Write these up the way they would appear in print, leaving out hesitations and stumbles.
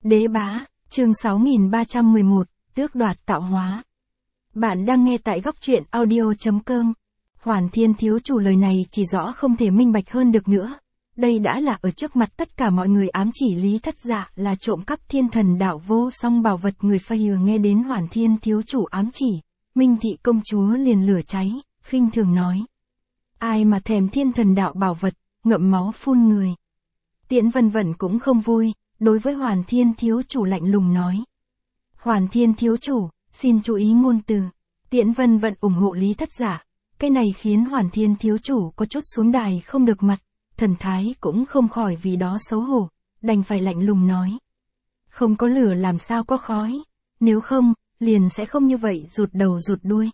Đế bá, chương 6311, tước đoạt tạo hóa. Bạn đang nghe tại góc truyện audio.com. Hoàn Thiên thiếu chủ lời này chỉ rõ không thể minh bạch hơn được nữa. Đây đã là ở trước mặt tất cả mọi người ám chỉ Lý Thất Dạ là trộm cắp thiên thần đạo vô song bảo vật. Người Phai nghe đến Hoàn Thiên thiếu chủ ám chỉ, Minh Thị công chúa liền lửa cháy, khinh thường nói. Ai mà thèm thiên thần đạo bảo vật, ngậm máu phun người. Tiễn Vân Vận cũng không vui, đối với Hoàn Thiên thiếu chủ lạnh lùng nói. Hoàn Thiên thiếu chủ, xin chú ý ngôn từ. Tiễn Vân Vận ủng hộ Lý Thất Dạ. Cái này khiến Hoàn Thiên thiếu chủ có chút xuống đài không được mặt, thần thái cũng không khỏi vì đó xấu hổ, đành phải lạnh lùng nói. Không có lửa làm sao có khói, nếu không, liền sẽ không như vậy rụt đầu rụt đuôi.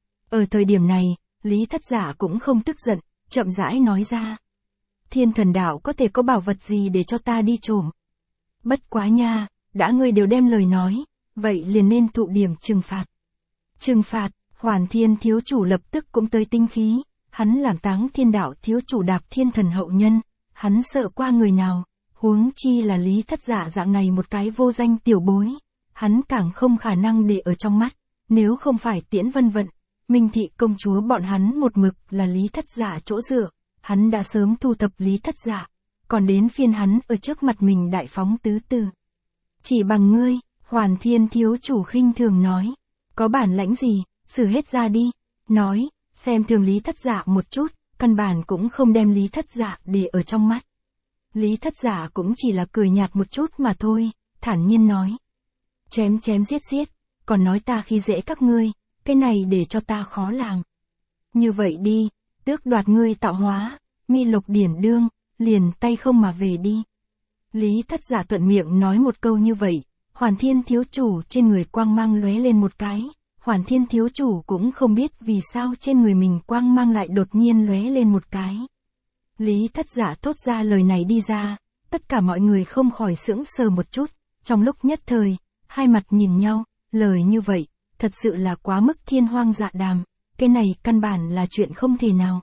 Ở thời điểm này, Lý Thất Dạ cũng không tức giận, chậm rãi nói ra. Thiên thần đạo có thể có bảo vật gì để cho ta đi trộm? Bất quá nha, đã ngươi đều đem lời nói, vậy liền nên thụ điểm trừng phạt. Trừng phạt, Hoàn Thiên thiếu chủ lập tức cũng tới tinh khí, hắn làm Táng Thiên đạo thiếu chủ Đạp Thiên thần hậu nhân, hắn sợ qua người nào, huống chi là Lý Thất Dạ dạng này một cái vô danh tiểu bối, hắn càng không khả năng để ở trong mắt, nếu không phải Tiễn Vân Vận, Minh Thị công chúa bọn hắn một mực là Lý Thất Dạ chỗ dựa, hắn đã sớm thu thập Lý Thất Dạ, còn đến phiên hắn ở trước mặt mình đại phóng tứ từ. Chỉ bằng ngươi, Hoàn Thiên thiếu chủ khinh thường nói, có bản lãnh gì, xử hết ra đi, nói, xem thường Lý Thất Dạ một chút, căn bản cũng không đem Lý Thất Dạ để ở trong mắt. Lý Thất Dạ cũng chỉ là cười nhạt một chút mà thôi, thản nhiên nói. Chém chém giết giết, còn nói ta khi dễ các ngươi, cái này để cho ta khó làm. Như vậy đi, tước đoạt ngươi tạo hóa, mi lục điển đương, liền tay không mà về đi. Lý Thất Dạ thuận miệng nói một câu như vậy, Hoàn Thiên thiếu chủ trên người quang mang lóe lên một cái, Hoàn Thiên thiếu chủ cũng không biết vì sao trên người mình quang mang lại đột nhiên lóe lên một cái. Lý Thất Dạ thốt ra lời này đi ra, tất cả mọi người không khỏi sững sờ một chút, trong lúc nhất thời, hai mặt nhìn nhau, lời như vậy, thật sự là quá mức thiên hoang dạ đàm, cái này căn bản là chuyện không thể nào.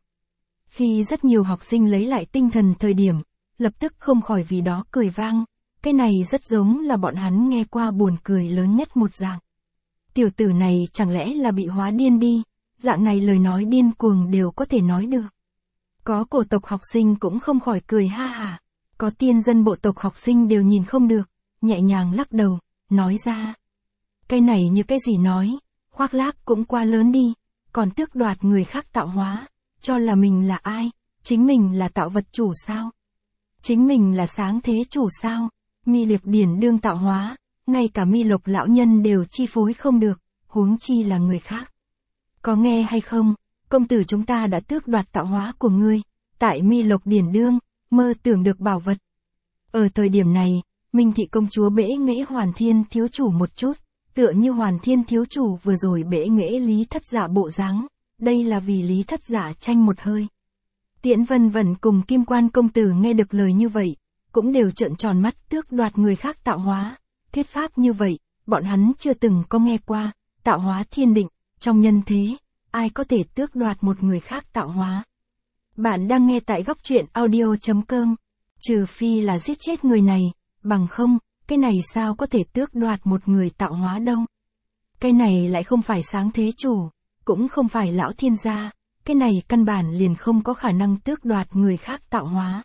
Khi rất nhiều học sinh lấy lại tinh thần thời điểm, lập tức không khỏi vì đó cười vang, cái này rất giống là bọn hắn nghe qua buồn cười lớn nhất một dạng. Tiểu tử này chẳng lẽ là bị hóa điên đi, dạng này lời nói điên cuồng đều có thể nói được. Có cổ tộc học sinh cũng không khỏi cười ha hả, có tiên dân bộ tộc học sinh đều nhìn không được, nhẹ nhàng lắc đầu, nói ra. Cái này như cái gì nói, khoác lác cũng quá lớn đi, còn tước đoạt người khác tạo hóa, cho là mình là ai, chính mình là tạo vật chủ sao? Chính mình là sáng thế chủ sao? Mi liệp điển đương tạo hóa, ngay cả Mi Lộc lão nhân đều chi phối không được, huống chi là người khác. Có nghe hay không, công tử chúng ta đã tước đoạt tạo hóa của ngươi, tại Mi Lộc điển đương, mơ tưởng được bảo vật. Ở thời điểm này, Minh Thị công chúa bẽ nghễ Hoàn Thiên thiếu chủ một chút, tựa như Hoàn Thiên thiếu chủ vừa rồi bẽ nghễ Lý Thất Dạ bộ dáng, đây là vì Lý Thất Dạ tranh một hơi. Tiễn Vân Vận cùng Kim Quan công tử nghe được lời như vậy, cũng đều trợn tròn mắt tước đoạt người khác tạo hóa. Thuyết pháp như vậy, bọn hắn chưa từng có nghe qua, tạo hóa thiên định, trong nhân thế, ai có thể tước đoạt một người khác tạo hóa. Bạn đang nghe tại góc truyện audio.com, trừ phi là giết chết người này, bằng không, cái này sao có thể tước đoạt một người tạo hóa đâu. Cái này lại không phải sáng thế chủ, cũng không phải lão thiên gia, cái này căn bản liền không có khả năng tước đoạt người khác tạo hóa.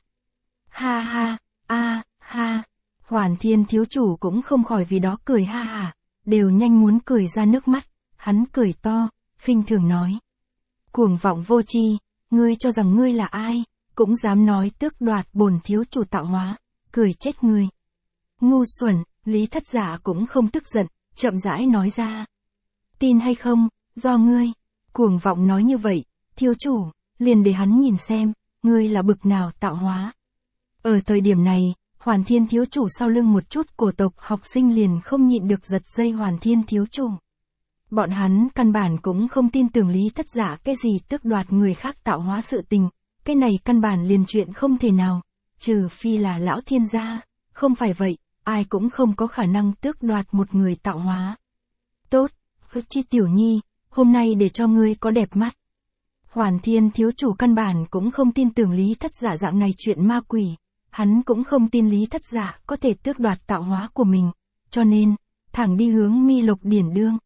Ha ha, ha. Hoàn Thiên thiếu chủ cũng không khỏi vì đó cười ha hả, đều nhanh muốn cười ra nước mắt, hắn cười to, khinh thường nói. Cuồng vọng vô tri, ngươi cho rằng ngươi là ai, cũng dám nói tước đoạt bổn thiếu chủ tạo hóa, cười chết ngươi. Ngu xuẩn, Lý Thất Dạ cũng không tức giận, chậm rãi nói ra. Tin hay không, do ngươi, cuồng vọng nói như vậy, thiếu chủ, liền để hắn nhìn xem, ngươi là bực nào tạo hóa. Ở thời điểm này, Hoàn Thiên thiếu chủ sau lưng một chút cổ tộc học sinh liền không nhịn được giật dây Hoàn Thiên thiếu chủ. Bọn hắn căn bản cũng không tin tưởng Lý Thất Dạ cái gì tước đoạt người khác tạo hóa sự tình, cái này căn bản liền chuyện không thể nào, trừ phi là lão thiên gia, không phải vậy, ai cũng không có khả năng tước đoạt một người tạo hóa. Tốt, Chi tiểu nhi, hôm nay để cho ngươi có đẹp mắt. Hoàn Thiên thiếu chủ căn bản cũng không tin tưởng Lý Thất Dạ dạng này chuyện ma quỷ. hắn cũng không tin Lý Thất Dạ có thể tước đoạt tạo hóa của mình, cho nên, thẳng đi hướng Mi Lộc Điển Đương.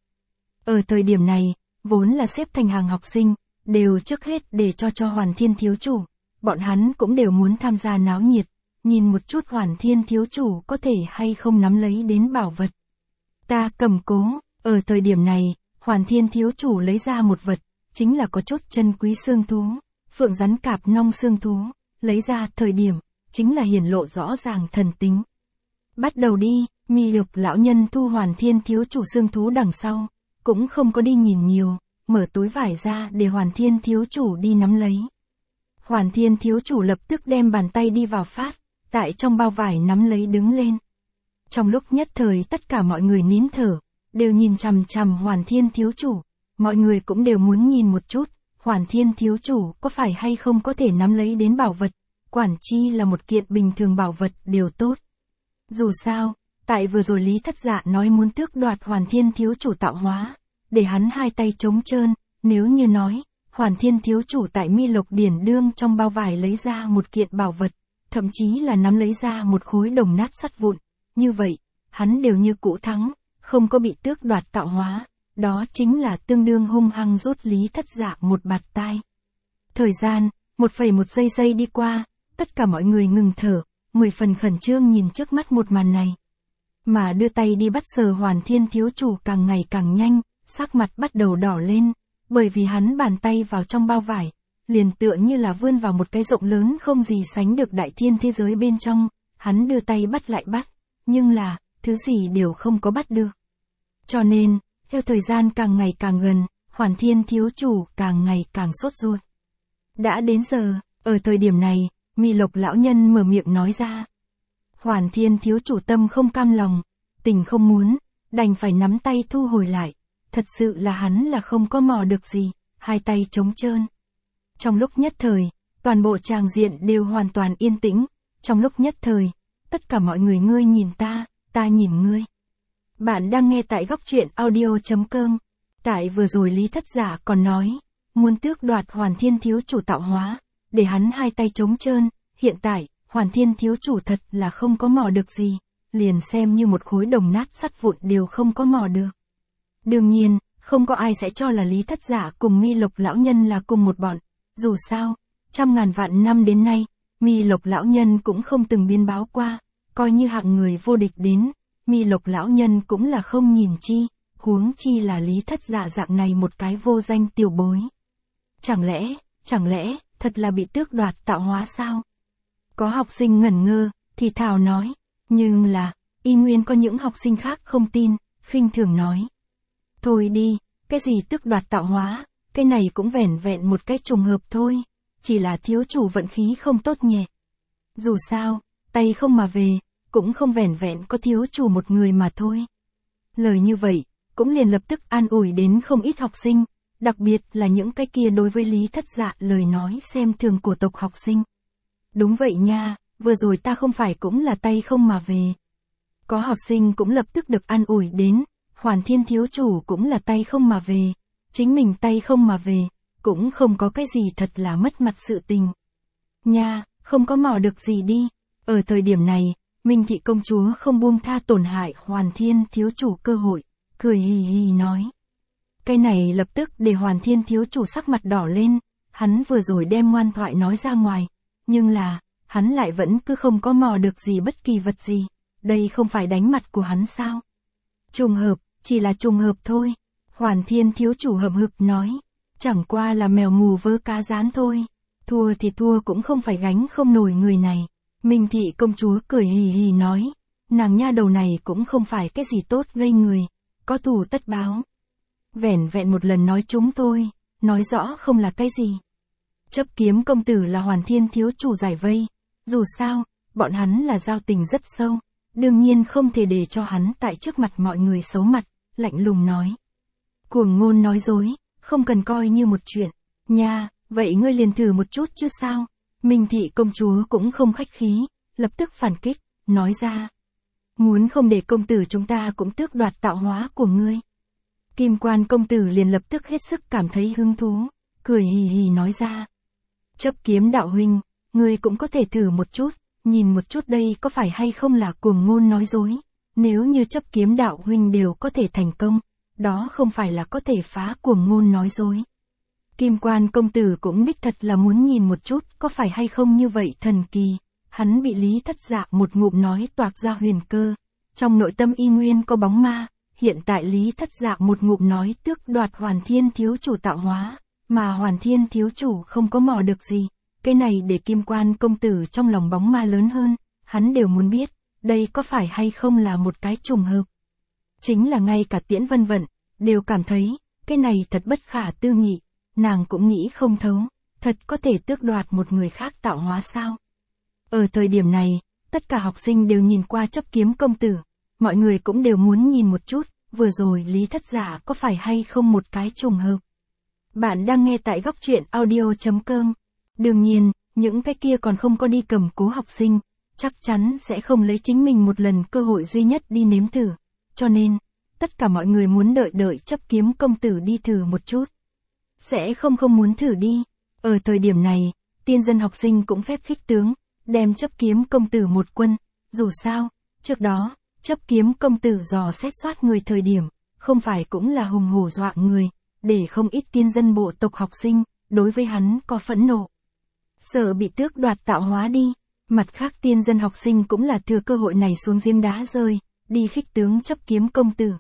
Ở thời điểm này, vốn là xếp thành hàng học sinh, đều trước hết để cho Hoàn Thiên thiếu chủ, bọn hắn cũng đều muốn tham gia náo nhiệt, nhìn một chút Hoàn Thiên thiếu chủ có thể hay không nắm lấy đến bảo vật. Ta cầm cố, ở thời điểm này, Hoàn Thiên thiếu chủ lấy ra một vật, chính là có chút chân quý xương thú, phượng rắn cạp nong xương thú, lấy ra thời điểm, chính là hiển lộ rõ ràng thần tính. Bắt đầu đi, Mi Lộc lão nhân thu Hoàn Thiên thiếu chủ xương thú đằng sau, cũng không có đi nhìn nhiều, mở túi vải ra để Hoàn Thiên thiếu chủ đi nắm lấy. Hoàn Thiên thiếu chủ lập tức đem bàn tay đi vào phát, tại trong bao vải nắm lấy đứng lên. Trong lúc nhất thời tất cả mọi người nín thở, đều nhìn chằm chằm Hoàn Thiên thiếu chủ, mọi người cũng đều muốn nhìn một chút, Hoàn Thiên thiếu chủ có phải hay không có thể nắm lấy đến bảo vật, quản chi là một kiện bình thường bảo vật đều tốt. Dù sao, tại vừa rồi Lý Thất Dạ nói muốn tước đoạt Hoàn Thiên thiếu chủ tạo hóa, để hắn hai tay trống trơn, nếu như nói, Hoàn Thiên thiếu chủ tại Mi Lộc Điển Đương trong bao vải lấy ra một kiện bảo vật, thậm chí là nắm lấy ra một khối đồng nát sắt vụn, như vậy, hắn đều như cũ thắng, không có bị tước đoạt tạo hóa, đó chính là tương đương hung hăng rút Lý Thất Dạ một bạt tai. Thời gian, 1,1 giây đi qua, tất cả mọi người ngừng thở, 10 phần khẩn trương nhìn trước mắt một màn này. Mà đưa tay đi bắt sờ Hoàn Thiên thiếu chủ càng ngày càng nhanh, sắc mặt bắt đầu đỏ lên, bởi vì hắn bàn tay vào trong bao vải, liền tựa như là vươn vào một cái rộng lớn không gì sánh được đại thiên thế giới bên trong, hắn đưa tay bắt lại bắt, nhưng là, thứ gì đều không có bắt được. Cho nên, theo thời gian càng ngày càng gần, Hoàn Thiên thiếu chủ càng ngày càng sốt ruột. Đã đến giờ, ở thời điểm này, Mi Lộc lão nhân mở miệng nói ra. Hoàn Thiên thiếu chủ tâm không cam lòng, tình không muốn, đành phải nắm tay thu hồi lại. Thật sự là hắn là không có mò được gì, hai tay trống trơn. Trong lúc nhất thời, toàn bộ tràng diện đều hoàn toàn yên tĩnh. Trong lúc nhất thời, tất cả mọi người ngươi nhìn ta nhìn ngươi. Bạn đang nghe tại góc truyện audio.com. Tại vừa rồi Lý Thất Dạ còn nói, muốn tước đoạt Hoàn Thiên thiếu chủ tạo hóa, để hắn hai tay trống trơn. Hiện tại, Hoàn Thiên thiếu chủ thật là không có mò được gì, liền xem như một khối đồng nát sắt vụn đều không có mò được. Đương nhiên, không có ai sẽ cho là Lý Thất Dạ cùng Mi Lộc lão nhân là cùng một bọn. Dù sao, trăm ngàn vạn năm đến nay, Mi Lộc lão nhân cũng không từng biên báo qua, coi như hạng người vô địch đến, Mi Lộc lão nhân cũng là không nhìn chi, huống chi là Lý Thất Dạ dạng này một cái vô danh tiểu bối. Chẳng lẽ, thật là bị tước đoạt tạo hóa sao? Có học sinh ngẩn ngơ, thì thào nói, nhưng là, y nguyên có những học sinh khác không tin, khinh thường nói. Thôi đi, cái gì tước đoạt tạo hóa, cái này cũng vẻn vẹn một cái trùng hợp thôi, chỉ là thiếu chủ vận khí không tốt nhẹ. Dù sao, tay không mà về, cũng không vẻn vẹn có thiếu chủ một người mà thôi. Lời như vậy, cũng liền lập tức an ủi đến không ít học sinh, đặc biệt là những cái kia đối với Lý Thất Dạ lời nói xem thường của tộc học sinh. Đúng vậy nha, vừa rồi ta không phải cũng là tay không mà về. Có học sinh cũng lập tức được an ủi đến, Hoàn Thiên thiếu chủ cũng là tay không mà về, chính mình tay không mà về, cũng không có cái gì thật là mất mặt sự tình. Nha, không có mò được gì đi. Ở thời điểm này, Minh Thị công chúa không buông tha tổn hại Hoàn Thiên thiếu chủ cơ hội, cười hì hì nói. Cái này lập tức để Hoàn Thiên thiếu chủ sắc mặt đỏ lên, hắn vừa rồi đem ngoan thoại nói ra ngoài, nhưng là, hắn lại vẫn cứ không có mò được gì bất kỳ vật gì, đây không phải đánh mặt của hắn sao? Trùng hợp, chỉ là trùng hợp thôi, Hoàn Thiên thiếu chủ hậm hực nói, chẳng qua là mèo mù vớ cá rán thôi, thua thì thua cũng không phải gánh không nổi người này. Minh Thị công chúa cười hì hì nói, nàng nha đầu này cũng không phải cái gì tốt gây người, có thù tất báo. Vẻn vẹn một lần nói chúng thôi, nói rõ không là cái gì. Chấp kiếm công tử là Hoàn Thiên thiếu chủ giải vây, dù sao, bọn hắn là giao tình rất sâu, đương nhiên không thể để cho hắn tại trước mặt mọi người xấu mặt, lạnh lùng nói. Cuồng ngôn nói dối, không cần coi như một chuyện, nha, vậy ngươi liền thử một chút chứ sao? Minh Thị công chúa cũng không khách khí, lập tức phản kích, nói ra. Muốn không để công tử chúng ta cũng tước đoạt tạo hóa của ngươi. Kim Quan công tử liền lập tức hết sức cảm thấy hứng thú, cười hì hì nói ra. Chấp kiếm đạo huynh, ngươi cũng có thể thử một chút, nhìn một chút đây có phải hay không là cuồng ngôn nói dối. Nếu như chấp kiếm đạo huynh đều có thể thành công, đó không phải là có thể phá cuồng ngôn nói dối. Kim Quan công tử cũng đích thật là muốn nhìn một chút có phải hay không như vậy thần kỳ. Hắn bị Lý Thất Dạ một ngụm nói toạc ra huyền cơ. Trong nội tâm y nguyên có bóng ma, hiện tại Lý Thất Dạ một ngụm nói tước đoạt Hoàn Thiên thiếu chủ tạo hóa, mà Hoàn Thiên thiếu chủ không có mò được gì. Cái này để Kim Quan công tử trong lòng bóng ma lớn hơn, hắn đều muốn biết, đây có phải hay không là một cái trùng hợp. Chính là ngay cả Tiễn Vân Vận, đều cảm thấy, cái này thật bất khả tư nghị, nàng cũng nghĩ không thấu, thật có thể tước đoạt một người khác tạo hóa sao. Ở thời điểm này, tất cả học sinh đều nhìn qua chấp kiếm công tử, mọi người cũng đều muốn nhìn một chút, vừa rồi Lý Thất Dạ có phải hay không một cái trùng hợp. Bạn đang nghe tại góc truyện audio.com. Đương nhiên, những cái kia còn không có đi cầm cố học sinh, chắc chắn sẽ không lấy chính mình một lần cơ hội duy nhất đi nếm thử. Cho nên, tất cả mọi người muốn đợi chấp kiếm công tử đi thử một chút. Sẽ không muốn thử đi. Ở thời điểm này, tiên dân học sinh cũng phép khích tướng, đem chấp kiếm công tử một quân. Dù sao, trước đó, chấp kiếm công tử dò xét soát người thời điểm, không phải cũng là hùng hổ dọa người, để không ít tiên dân bộ tộc học sinh, đối với hắn có phẫn nộ. Sợ bị tước đoạt tạo hóa đi. Mặt khác tiên dân học sinh cũng là thừa cơ hội này xuống giếng đá rơi, đi khích tướng chấp kiếm công tử.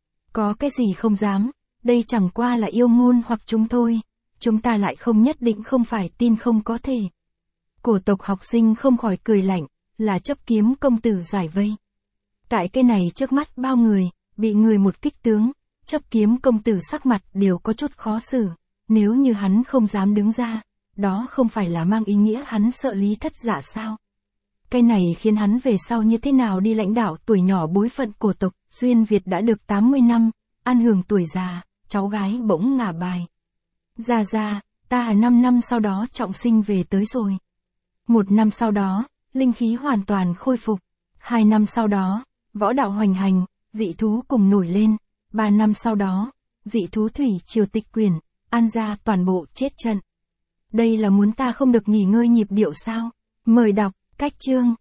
Có cái gì không dám, đây chẳng qua là yêu ngôn hoặc chúng thôi, chúng ta lại không nhất định không phải tin không có thể. Cổ tộc học sinh không khỏi cười lạnh, là chấp kiếm công tử giải vây. Tại cái này trước mắt bao người, bị người một kích tướng, chấp kiếm công tử sắc mặt đều có chút khó xử, nếu như hắn không dám đứng ra, đó không phải là mang ý nghĩa hắn sợ Lý Thất Dạ sao. Cái này khiến hắn về sau như thế nào đi lãnh đạo tuổi nhỏ bối phận cổ tộc, xuyên Việt đã được 80 năm, an hưởng tuổi già, cháu gái bỗng ngả bài. Ra, ta 5 năm sau đó trọng sinh về tới rồi. 1 năm sau đó, linh khí hoàn toàn khôi phục. 2 năm sau đó, võ đạo hoành hành, dị thú cùng nổi lên. 3 năm sau đó, dị thú thủy triều tịch quyển, An gia toàn bộ chết trận. Đây là muốn ta không được nghỉ ngơi nhịp điệu sao? Mời đọc, cách chương.